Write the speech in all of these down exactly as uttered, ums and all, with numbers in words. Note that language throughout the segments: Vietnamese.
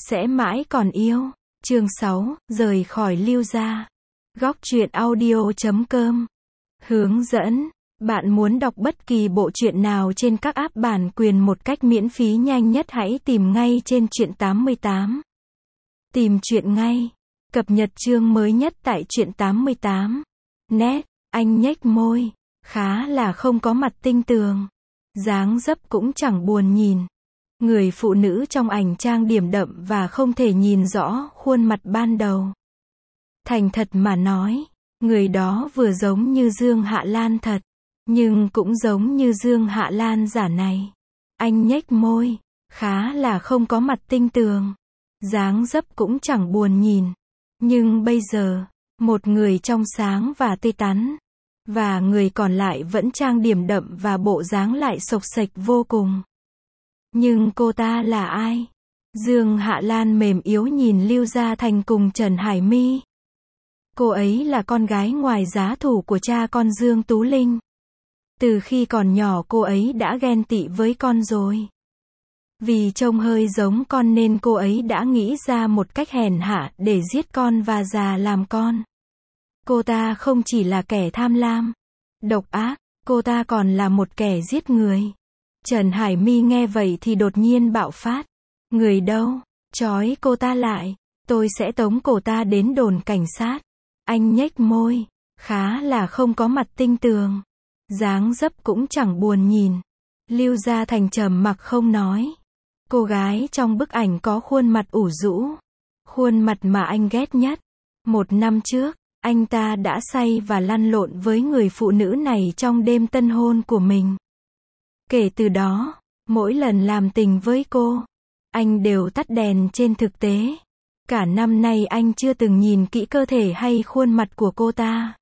sẽ mãi còn yêu. Chương sáu, rời khỏi Lưu gia. Góc truyện audio chấm com. Hướng dẫn. Bạn muốn đọc bất kỳ bộ truyện nào trên các app bản quyền một cách miễn phí nhanh nhất, hãy tìm ngay trên truyện tám mươi tám. Tìm truyện ngay. Cập nhật chương mới nhất tại truyện tám mươi tám. Nét, anh nhếch môi. Khá là không có mặt tinh tường. Dáng dấp cũng chẳng buồn nhìn. Người phụ nữ trong ảnh trang điểm đậm và không thể nhìn rõ khuôn mặt ban đầu. Thành thật mà nói, người đó vừa giống như Dương Hạ Lan thật, nhưng cũng giống như Dương Hạ Lan giả này. Anh nhếch môi, khá là không có mặt tinh tường. Dáng dấp cũng chẳng buồn nhìn. Nhưng bây giờ, một người trong sáng và tươi tắn, và người còn lại vẫn trang điểm đậm và bộ dáng lại xộc xệch vô cùng. Nhưng cô ta là ai? Dương Hạ Lan mềm yếu nhìn Lưu Gia Thành cùng Trần Hải My. Cô ấy là con gái ngoài giá thủ của cha con Dương Tú Linh. Từ khi còn nhỏ cô ấy đã ghen tị với con rồi. Vì trông hơi giống con nên cô ấy đã nghĩ ra một cách hèn hạ để giết con và già làm con. Cô ta không chỉ là kẻ tham lam, độc ác, cô ta còn là một kẻ giết người. Trần Hải My nghe vậy thì đột nhiên bạo phát. Người đâu? Trói cô ta lại. Tôi sẽ tống cổ ta đến đồn cảnh sát. Anh nhếch môi. Khá là không có mặt tinh tường. Dáng dấp cũng chẳng buồn nhìn. Lưu Gia Thành trầm mặc không nói. Cô gái trong bức ảnh có khuôn mặt ủ rũ. Khuôn mặt mà anh ghét nhất. Một năm trước, anh ta đã say và lăn lộn với người phụ nữ này trong đêm tân hôn của mình. Kể từ đó, mỗi lần làm tình với cô, anh đều tắt đèn trên thực tế. Cả năm nay anh chưa từng nhìn kỹ cơ thể hay khuôn mặt của cô ta.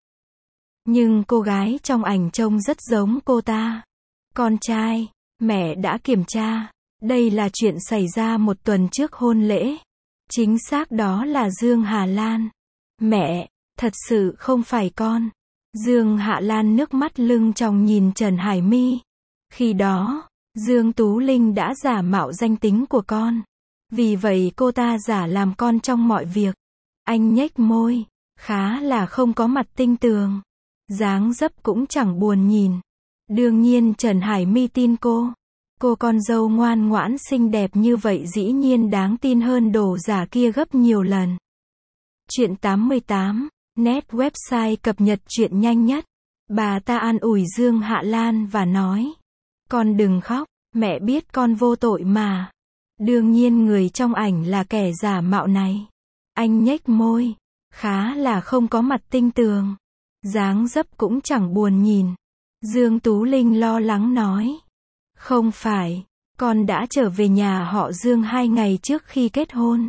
Nhưng cô gái trong ảnh trông rất giống cô ta. Con trai, mẹ đã kiểm tra. Đây là chuyện xảy ra một tuần trước hôn lễ. Chính xác đó là Dương Hà Lan. Mẹ, thật sự không phải con. Dương Hạ Lan nước mắt lưng tròng nhìn Trần Hải My. Khi đó, Dương Tú Linh đã giả mạo danh tính của con. Vì vậy cô ta giả làm con trong mọi việc. Anh nhếch môi, khá là không có mặt tinh tường. Dáng dấp cũng chẳng buồn nhìn. Đương nhiên Trần Hải My tin cô. Cô con dâu ngoan ngoãn xinh đẹp như vậy dĩ nhiên đáng tin hơn đồ giả kia gấp nhiều lần. Truyện tám mươi tám, net website cập nhật truyện nhanh nhất. Bà ta an ủi Dương Hạ Lan và nói. Con đừng khóc, mẹ biết con vô tội mà. Đương nhiên người trong ảnh là kẻ giả mạo này. Anh nhếch môi, khá là không có mặt tinh tường. Dáng dấp cũng chẳng buồn nhìn. Dương Tú Linh lo lắng nói. Không phải, con đã trở về nhà họ Dương hai ngày trước khi kết hôn.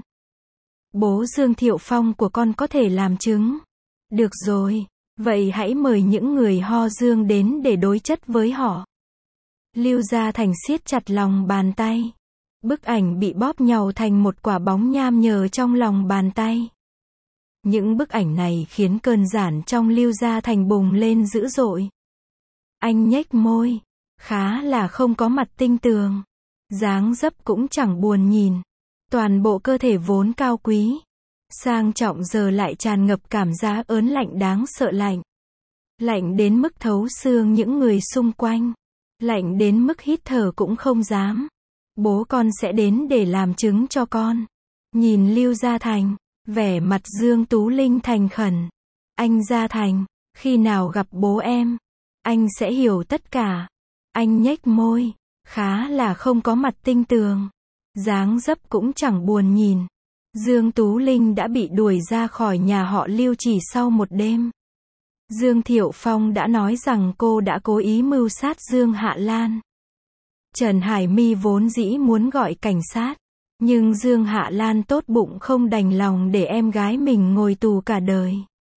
Bố Dương Thiệu Phong của con có thể làm chứng. Được rồi, vậy hãy mời những người ho Dương đến để đối chất với họ. Lưu Gia Thành siết chặt lòng bàn tay. Bức ảnh bị bóp nhàu thành một quả bóng nham nhở trong lòng bàn tay. Những bức ảnh này khiến cơn giản trong Lưu Gia Thành bùng lên dữ dội. Anh nhếch môi, khá là không có mặt tinh tường. Dáng dấp cũng chẳng buồn nhìn. Toàn bộ cơ thể vốn cao quý, sang trọng giờ lại tràn ngập cảm giác ớn lạnh đáng sợ, lạnh. Lạnh đến mức thấu xương những người xung quanh. Lạnh đến mức hít thở cũng không dám. Bố con sẽ đến để làm chứng cho con. Nhìn Lưu Gia Thành, vẻ mặt Dương Tú Linh thành khẩn. Anh Gia Thành, khi nào gặp bố em, anh sẽ hiểu tất cả. Anh nhếch môi, khá là không có mặt tinh tường. Dáng dấp cũng chẳng buồn nhìn. Dương Tú Linh đã bị đuổi ra khỏi nhà họ Lưu chỉ sau một đêm. Dương Thiệu Phong đã nói rằng cô đã cố ý mưu sát Dương Hạ Lan. Trần Hải My vốn dĩ muốn gọi cảnh sát. Nhưng Dương Hạ Lan tốt bụng không đành lòng để em gái mình ngồi tù cả đời.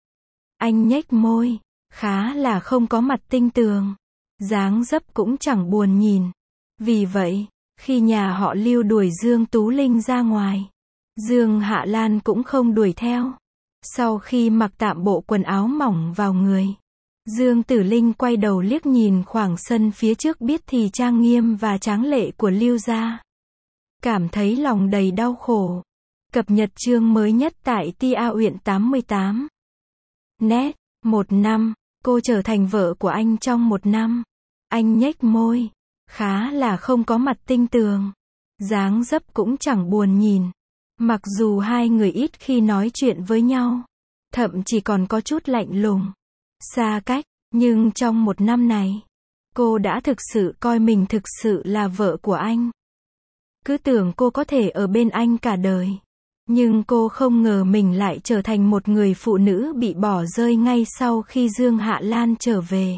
Anh nhếch môi, khá là không có mặt tinh tường. Dáng dấp cũng chẳng buồn nhìn. Vì vậy, khi nhà họ Lưu đuổi Dương Tú Linh ra ngoài, Dương Hạ Lan cũng không đuổi theo. Sau khi mặc tạm bộ quần áo mỏng vào người, Dương Tử Linh quay đầu liếc nhìn khoảng sân phía trước biết thì trang nghiêm và tráng lệ của Lưu gia. Cảm thấy lòng đầy đau khổ. Cập nhật chương mới nhất tại tia uyển tám mươi tám. Net, một năm, cô trở thành vợ của anh trong một năm. Anh nhếch môi, khá là không có mặt tinh tường. Dáng dấp cũng chẳng buồn nhìn. Mặc dù hai người ít khi nói chuyện với nhau, thậm chí còn có chút lạnh lùng, xa cách, nhưng trong một năm này, cô đã thực sự coi mình thực sự là vợ của anh. Cứ tưởng cô có thể ở bên anh cả đời. Nhưng cô không ngờ mình lại trở thành một người phụ nữ bị bỏ rơi ngay sau khi Dương Hạ Lan trở về.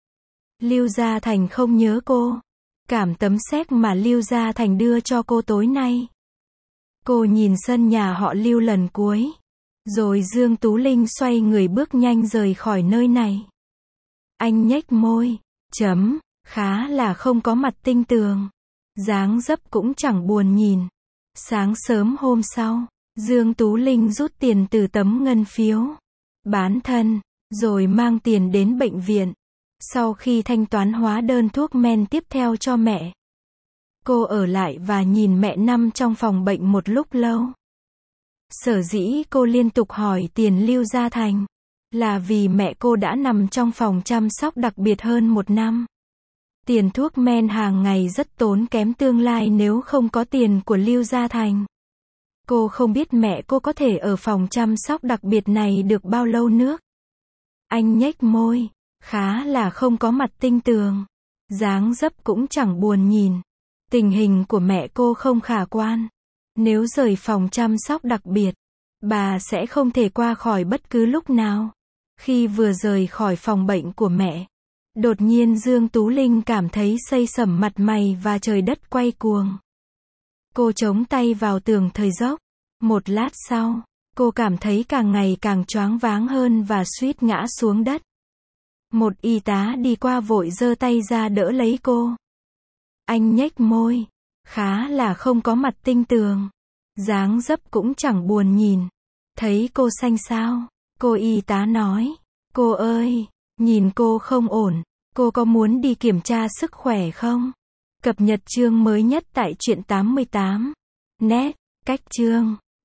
Lưu Gia Thành không nhớ cô. Cảm tấm séc mà Lưu Gia Thành đưa cho cô tối nay. Cô nhìn sân nhà họ Lưu lần cuối. Rồi Dương Tú Linh xoay người bước nhanh rời khỏi nơi này. Anh nhếch môi, chấm, khá là không có mặt tinh tường. Dáng dấp cũng chẳng buồn nhìn. Sáng sớm hôm sau, Dương Tú Linh rút tiền từ tấm ngân phiếu bán thân, rồi mang tiền đến bệnh viện. Sau khi thanh toán hóa đơn thuốc men tiếp theo cho mẹ, cô ở lại và nhìn mẹ nằm trong phòng bệnh một lúc lâu. Sở dĩ cô liên tục hỏi tiền Lưu Gia Thành, là vì mẹ cô đã nằm trong phòng chăm sóc đặc biệt hơn một năm. Tiền thuốc men hàng ngày rất tốn kém tương lai nếu không có tiền của Lưu Gia Thành. Cô không biết mẹ cô có thể ở phòng chăm sóc đặc biệt này được bao lâu nữa. Anh nhếch môi, khá là không có mặt tinh tường. Dáng dấp cũng chẳng buồn nhìn. Tình hình của mẹ cô không khả quan. Nếu rời phòng chăm sóc đặc biệt, bà sẽ không thể qua khỏi bất cứ lúc nào. Khi vừa rời khỏi phòng bệnh của mẹ, đột nhiên Dương Tú Linh cảm thấy xây sẩm mặt mày và trời đất quay cuồng. Cô chống tay vào tường thở dốc. Một lát sau, cô cảm thấy càng ngày càng choáng váng hơn và suýt ngã xuống đất. Một y tá đi qua vội giơ tay ra đỡ lấy cô. Anh nhếch môi, khá là không có mặt tinh tường. Dáng dấp cũng chẳng buồn nhìn. Thấy cô xanh xao, cô y tá nói, cô ơi, nhìn cô không ổn, cô có muốn đi kiểm tra sức khỏe không? Cập nhật chương mới nhất tại truyện tám mươi tám. Net, cách chương